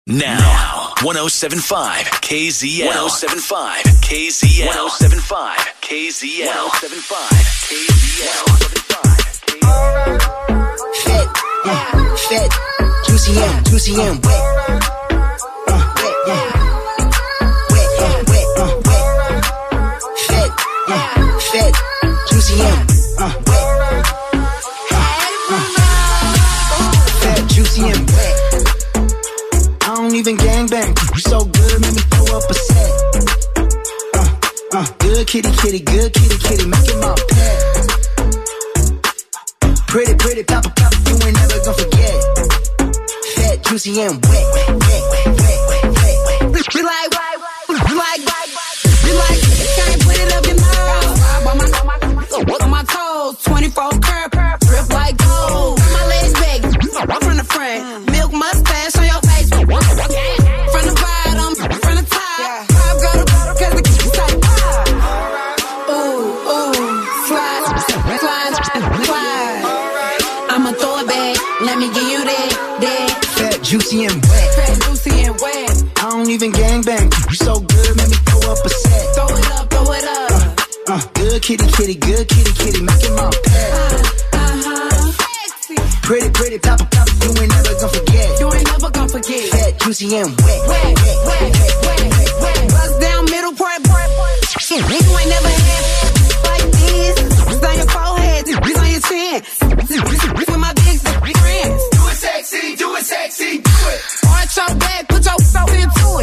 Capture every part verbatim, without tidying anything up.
Now, one oh seven point five K Z L. one oh seven point five K Z L. one oh seven point five K Z L. one oh seven point five K Z L. Fed, yeah, fed, juicy and juicy and wet. Uh, wet, yeah. Wet, uh, wet, uh, wet. Fed, yeah, fed, juicy and uh, wet. Uh, uh, fed, juicy and wet. I don't even gangbang, you so good, make me throw up a set. Uh, uh, good kitty, kitty, good kitty, kitty, make it my pet. Pretty, pretty, papa, papa, you ain't never gonna forget. Fat, juicy, and wet, wet, wet, wet, wet, wet, wet. We like, we like, we like, can't put it up your nose. On my, on my toes, twenty-four curve, drip like gold. My legs big, from the front, milk mustache on your face. From the bottom, from the top, pop go to cause the kids like pop. Ooh, ooh, slide, slide, slide. I'ma throw it back, let me give you that, that. Fat, juicy, and wet. Fat, juicy, and wet. I don't even gangbang, you so good, make me throw up a set. Throw it up, throw it up. Uh, uh, good kitty, kitty, good kitty, kitty, make it my pet. Uh, uh-huh. Sexy. Pretty, pretty, papa, papa, you ain't never gonna forget. You ain't never gonna forget. Fat, juicy, and wet. Wet, wet, wet, wet, wet, wet. Bust down, middle part, part, part. You ain't never had like this. It's on your forehead, it's on your chin. With my big friends. Do it sexy, do it sexy, do it. Arch your back, put your soul into it.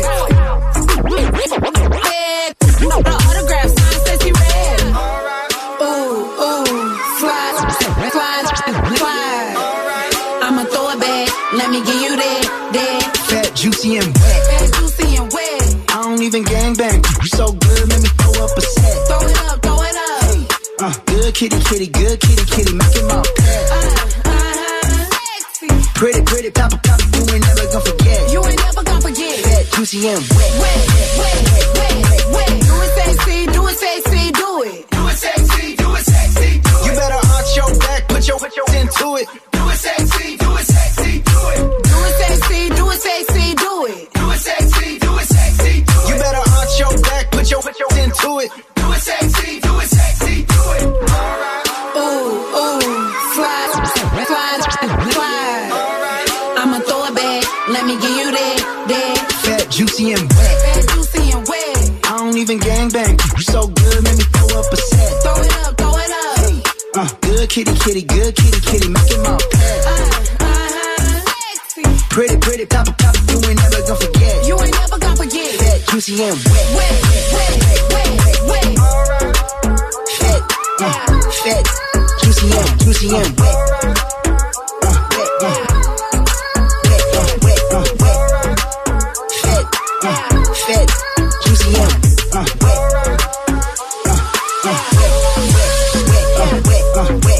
Red, no, the autograph sign says he red. Ooh, ooh, slide, slide, slide. I'ma throw it back, let me give you that, that. Fat, juicy, and wet. Fat, juicy, and wet. I don't even gangbang, you so good, make me throw up a set. Throw it up, throw it up. Hey, uh, good kitty, kitty, good kitty, kitty, make it my pet. Uh, uh, sexy. Pretty, pretty, papa, papa, you ain't never gonna forget. You ain't never gonna forget. Fat, juicy, and wet. Wet, wet, wet, wet, wet, wet. Do it sexy, do it sexy, do it. Do it sexy, do it sexy, do it. You better arch your back, put your, put your into it. Do it sexy, do it sexy, do it. Do it sexy, do it sexy, do it. Do it sexy, do it sexy, do it. You better arch your back, put your, put your into it. Do it sexy, do it sexy, do it. Ooh, ooh, slide, slide, slide. I'ma throw it back, let me give you that, that. Fat, juicy, and wet. Fat, juicy, and wet. I don't even gangbang, you so good, make me throw up a set. Throw it up, throw it up. Hey, uh, good kitty, kitty, good kitty, kitty, make it my pet. Uh, uh-huh. Sexy. Pretty, pretty, papa, papa, you ain't never gonna forget. You ain't never gonna forget. Fat, juicy, and wet. Wet, wet, wet, wet, wet, wet. Fat, uh, fat, juicy, and juicy, and wet. Uh, wet, uh, wet, uh, wet, uh, wet. Fat, uh, fat, juicy, and uh, wet. Uh, uh, wet, wet, uh, wet, uh, wet.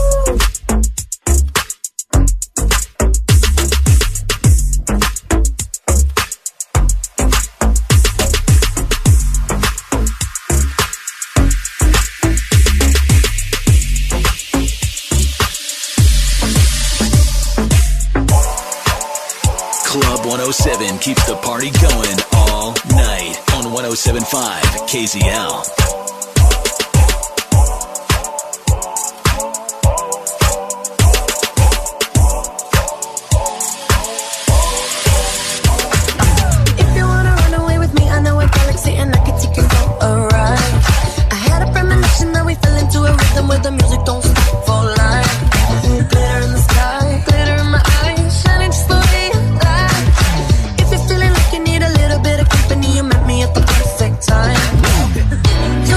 Club one oh seven keeps the party going all night on one oh seven point five K Z L. If you wanna run away with me, I know a galaxy and I can take you for a ride. I had a premonition that we fell into a rhythm where the music don't stop for life. Glitter in the sky, glitter in my eyes, shining just the way you like. If you're feeling like you need a little bit of company, you met me at the perfect time. You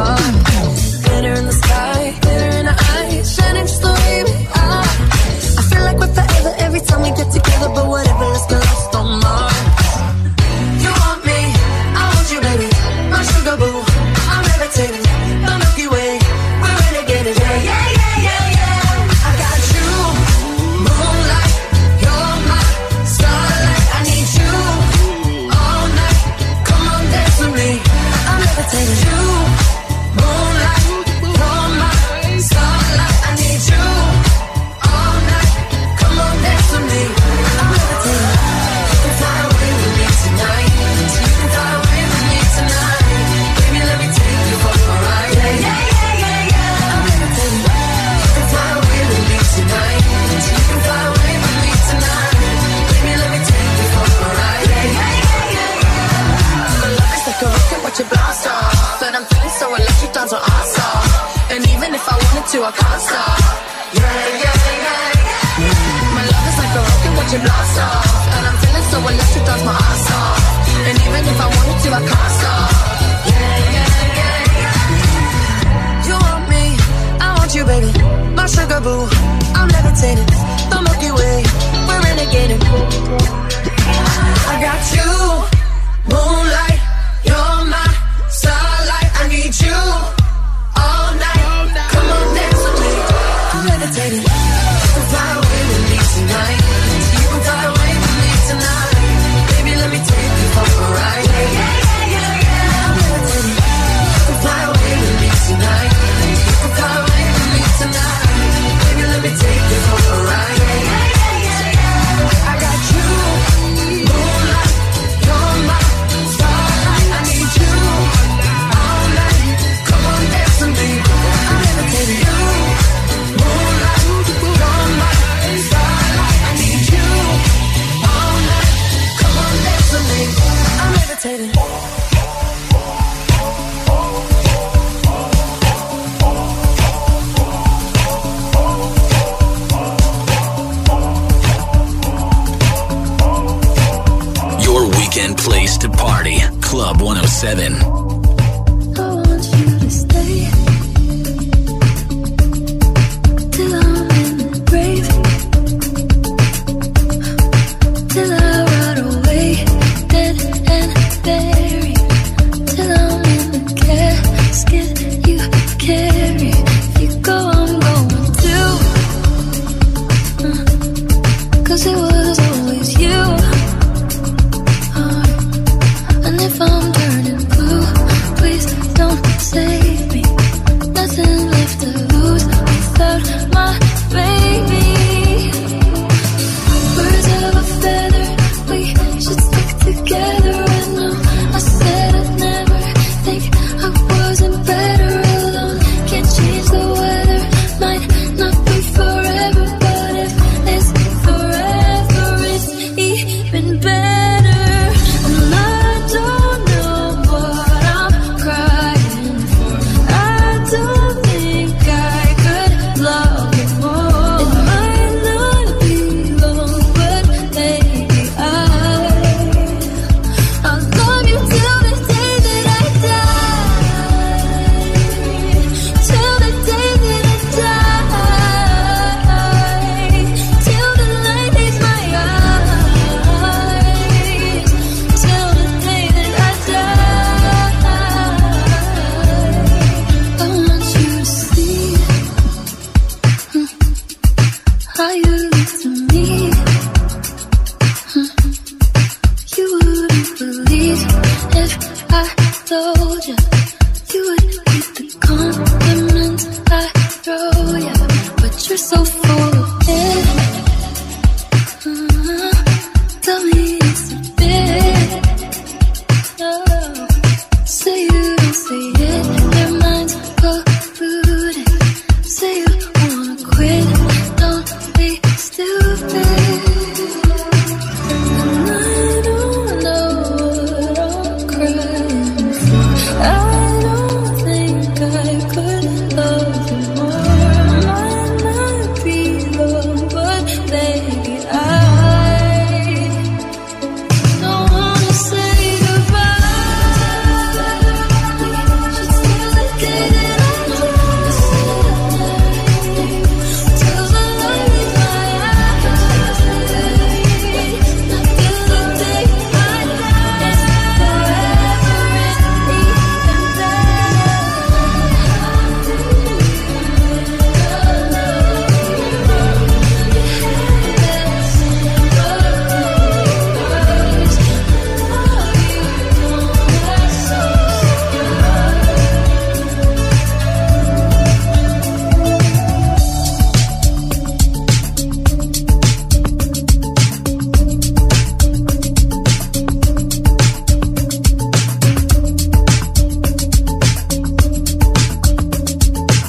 heart. Glitter in the sky, glitter in our eyes, shining just the way we are. I feel like we're forever every time we get together, but whatever, let's get lost on Mars. You want me, I want you, baby, my sugar boo. I'm levitating, the Milky Way, we're renegading, yeah, yeah, yeah, yeah, yeah. I got you, moonlight, you're my starlight. I need you all night, come on, dance with me. I'm levitating, you, moonlight, you're my starlight. I need you all night, come on, dance with me. I'm levitating. You can fly away with me tonight. You can fly away with me tonight. Baby, let me take you for a ride. Yeah, yeah, yeah, yeah, yeah. I'm levitating. You can fly away with me tonight. You can fly away with me tonight. Baby, let me take you for a ride. Yeah, yeah, yeah, yeah, yeah. My love is like a rocket, watch it blast off. And I'm feeling so electric, dance on our song. And even if I wanted to, I can't stop. Yeah, yeah, yeah, yeah. My love is like a rocket, watch it blast off. And I'm feeling so electric, dance my ass off. And even if I wanted to, I can't stop. Yeah, yeah, yeah, yeah. You want me, I want you, baby, my sugar boo. I'm levitating, the Milky Way, we're renegading. I got you, moonlight, you're my starlight. I need you all night, come on, dance with me. I'm levitating. You can fly away with me tonight. You can fly away with me tonight. Baby, let me take you for a ride. Yeah, yeah, yeah, yeah, yeah. I'm levitating. You can fly away with me tonight. You can fly away with me tonight. Baby, let me take you for a ride. Yeah, yeah, yeah, yeah, yeah. I got you, moonlight, you're my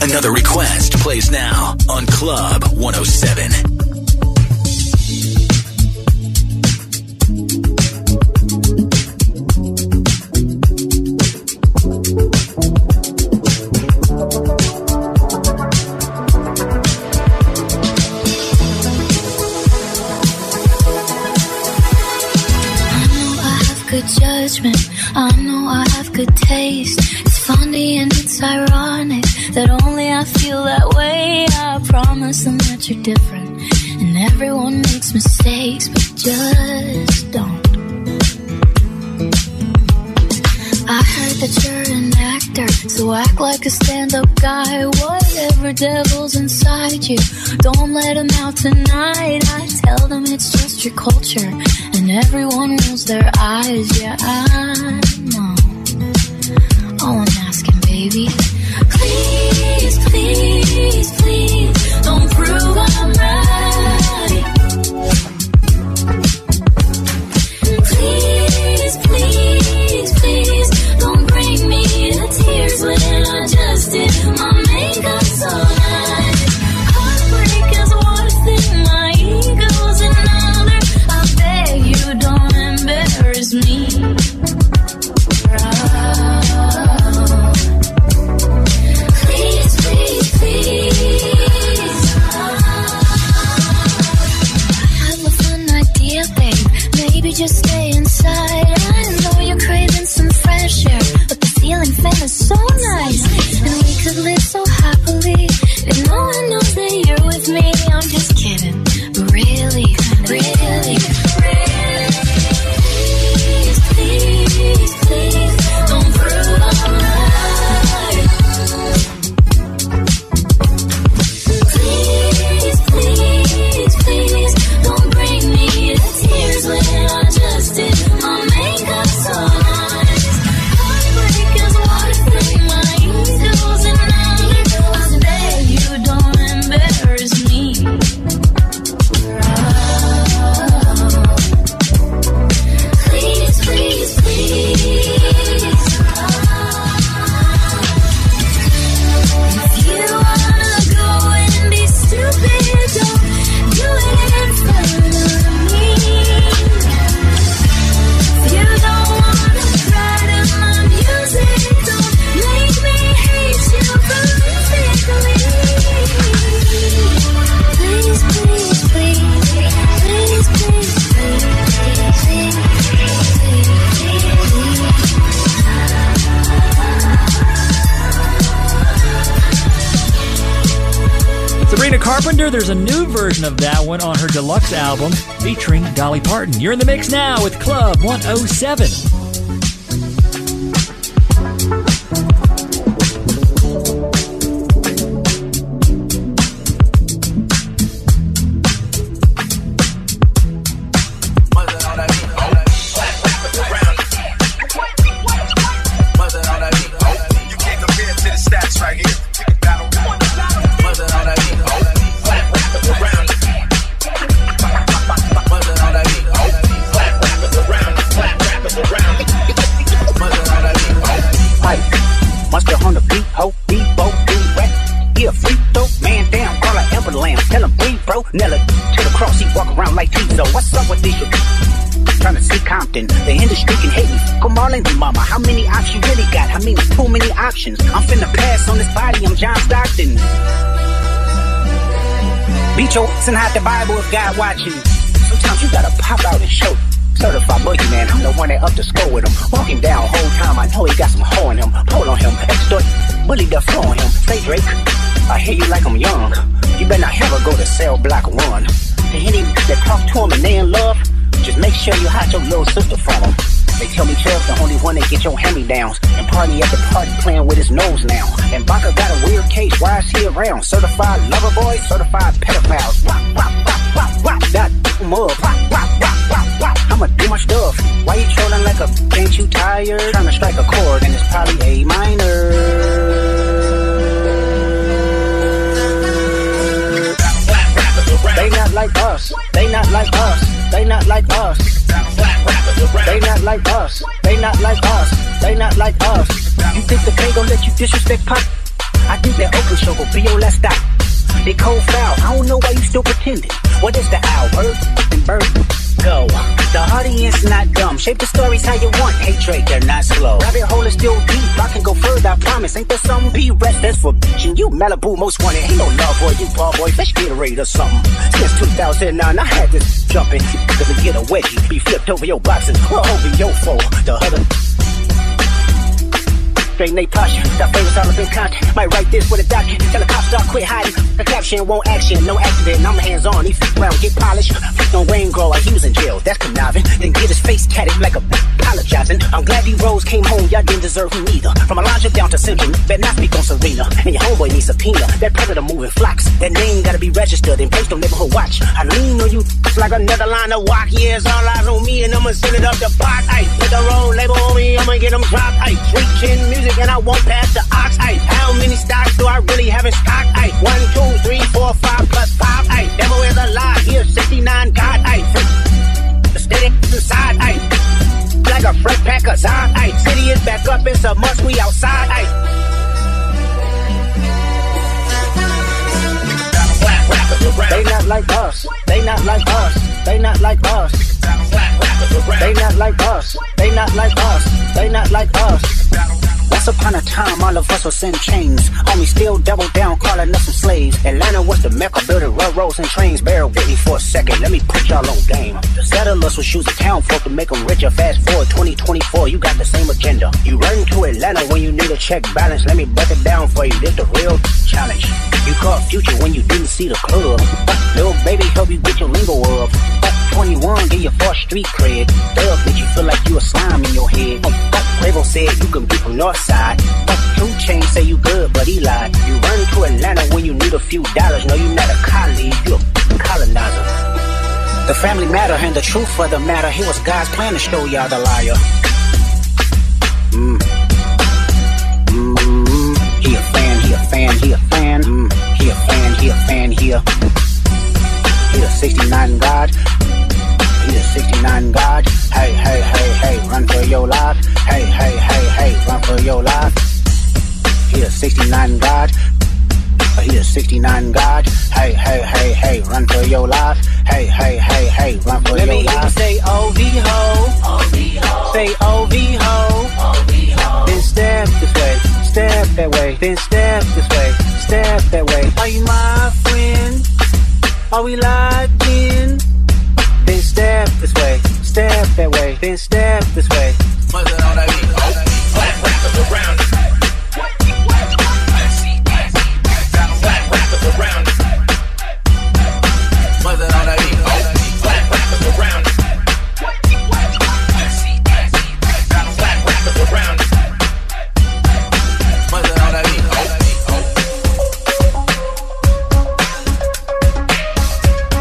Another request plays now on Club one oh seven. Judgment, I know I have good taste. It's funny and it's ironic that only I feel that way. I promise them that you're different, and everyone makes mistakes, but just don't. I heard that you're an actor, so act like a stand-up guy. Whatever devil's inside you, don't let them out tonight. I tell them it's just your culture, and everyone rolls their eyes. Yeah, I know. All I'm asking, baby, please, please, please, don't prove I'm right. Please, please, please, don't bring me to tears when I just did my makeup so nice. Heartbreak is one thing, my ego's another. I beg you don't embarrass me. Oh. Please, please, please. I have a fun idea, babe. Maybe just stay inside. I know you're craving some fresh air, but the ceiling fan is so nice, and we could live so happily if no one knows that you're with me. I'm just kidding, but really, really, really, please, please, please, don't prove I'm right. Please, please, please, don't bring me to tears when I just did my makeup so nice. Heartbreak is one thing, my ego's another. I beg you don't embarrass me. Oh. Please, please, please. If you wanna go and be stupid, don't do it in front of me. If you don't wanna cry to my music, don't make me hate you physically. Please, please, please, please, please, please, Sabrina Carpenter, there's a new version of that one on her deluxe album featuring Dolly Parton. You're in the mix now with Club one oh seven. You can't compare to the stats right here. Pick a battle. Mother on that beat. Around. Mother on that beat. Around. Around. Mother on that beat. Pipe, monster on the beat, ho, beat, bo, beat, wet. Yeah, free throw, man down, call her Everland. Tell him breathe, bro. Nella to the cross, he walk around like Tizo. What's up with this shit? Trying to see Compton, the industry can hate me. Come Marlins and mama, how many options you really got? I mean, too many options. I'm finna pass on this body, I'm John Stockton. Beat your ass and hide the Bible if God watching. Sometimes you gotta pop out and show. Certified boogeyman, I'm the one that up to score with him. Walking down whole time, I know he got some hoe in him. Pull on him, extort, bully the flow on him. Say Drake, I hear you like I'm young. You better not ever go to cell block one. To any that talk to him and they in love, just make sure you hide your little sister from him. They tell me Trev's the only one that get your hand-me-downs. And party at the party playing with his nose now. And Baca got a weird case, why is he around? Certified lover boy, certified pedophiles. Wop, wop, wop, wop, wop, that him up. Wop, wop, wop, wop, wop, I'ma do my stuff. Why you trolling like a, ain't you tired? Trying to strike a chord and it's probably A minor. They not like us, they not like us, they not like us. They not like us, they not like us, they not like us. You think the K gon' let you disrespect Pop? I think that Oakland show gon' be your last stop. They cold foul, I don't know why you still pretending. What is the owl? Bird and bird. Go. The audience not dumb. Shape the stories how you want. Hey Drake, they're not slow. Rabbit hole is still deep. I can go further, I promise. Ain't there some P-Rest that's for bitchin'? You Malibu most wanted. Ain't no love boy, you ball boy. Fresh Gatorade or something. Since two thousand nine, I had this jumping. Cause to get a wedgie, be flipped over your boxes or over your foe. The other straight Nate Posture, that famous all up in content. Might write this with a document. Tell the cops start quit hiding. The caption won't action, no accident. I'm hands on. He f around, get polished. Don't rain grow like he was in jail. That's conniving. Then get his face tatted like a apologizing. I'm glad these roads came home. Y'all didn't deserve him either. From Elijah down to Simpson, better not speak on Serena. And your homeboy needs subpoena. That predator moving flocks. That name gotta be registered and placed on neighborhood watch. I lean on you like another line of walk. Yeah, it's all eyes on me and I'ma send it up the box. Ay, put the road label on me. I'ma get them dropped. Ay, preaching music and I won't pass the ox. Ay, how many stocks do I really have in stock? Ay, one, two, three, four, five plus five. Ay, devil is a lie. Here, sixty-nine God. Ay, the steady inside. Ay, like a fresh pack of Zod. Ay, city is back up. It's a must. We outside. Ay. They not like us. They not like us. They not like us. They not like us. They not like us. They not like us. Once upon a time, all of us was in chains. Homie still double down, calling us some slaves. Atlanta was the mecca, building railroads and trains. Bear with me for a second, let me put y'all on game. The settlers was choosing town folk to make them richer. Fast forward twenty twenty-four, you got the same agenda. You run to Atlanta when you need a check balance. Let me break it down for you, this the real challenge. You caught Future when you didn't see the club. Little baby help you get your lingo up. twenty-one, get your first street cred. Dub make you feel like you a slime in your head. Quavo said you can be from Northside. Two Chainz say you good, but he lied. You run to Atlanta when you need a few dollars. No, you not a colleague, you a colonizer. The family matter and the truth of the matter. Here was God's plan to show y'all the liar. Mm. Mm. He a fan, he a fan, he a fan. Mm. He a fan, he a fan, he a. He a sixty-nine God. He a sixty-nine God. Hey, hey, hey, hey, run for your life. Hey, hey, hey, hey, run for your life. He a sixty-nine God. He a sixty-nine God. Hey, hey, hey, hey, run for your life. Hey, hey, hey, hey, run for Let your life. Let me say O V ho. Say O V ho. Then step this way, step that way. Then step this way, step that way. Are you my friend? Are we locked in? Then step this way, step that way. Then step this way. What's it all that mean? Black rappers around it. Black rappers around it. What's it all that mean? Black rappers around it. Black rappers around it. What's it all that mean?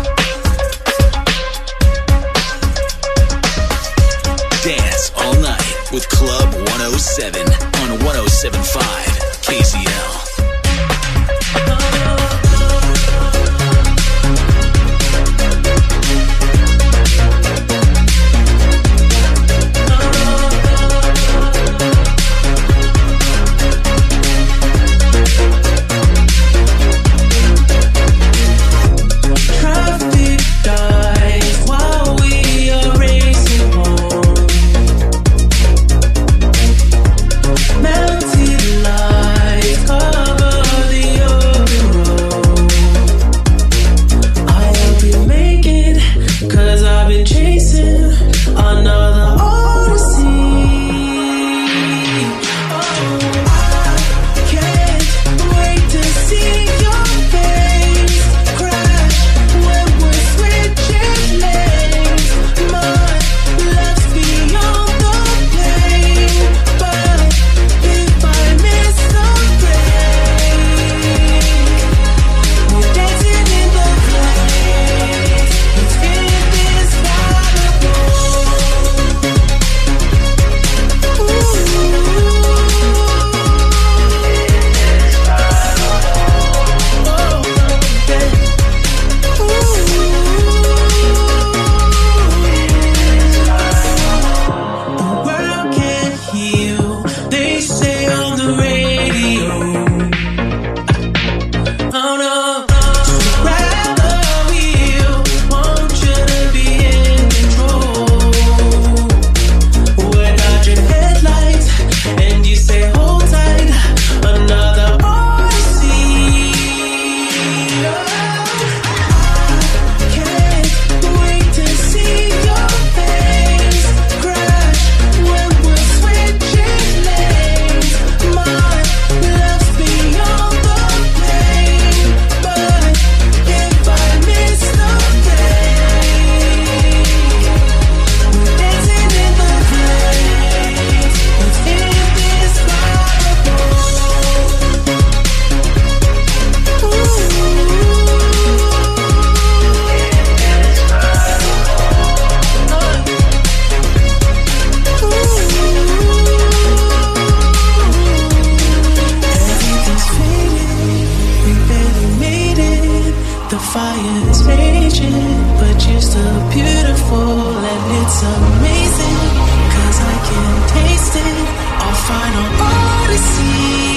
The fire is raging, but you're still beautiful, and it's amazing, cause I can taste it, our final odyssey.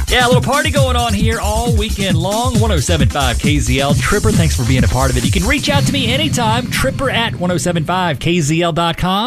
Yeah, a little party going on here all weekend long. one oh seven point five K Z L. Tripper, thanks for being a part of it. You can reach out to me anytime. Tripper at ten seventy-five K Z L dot com.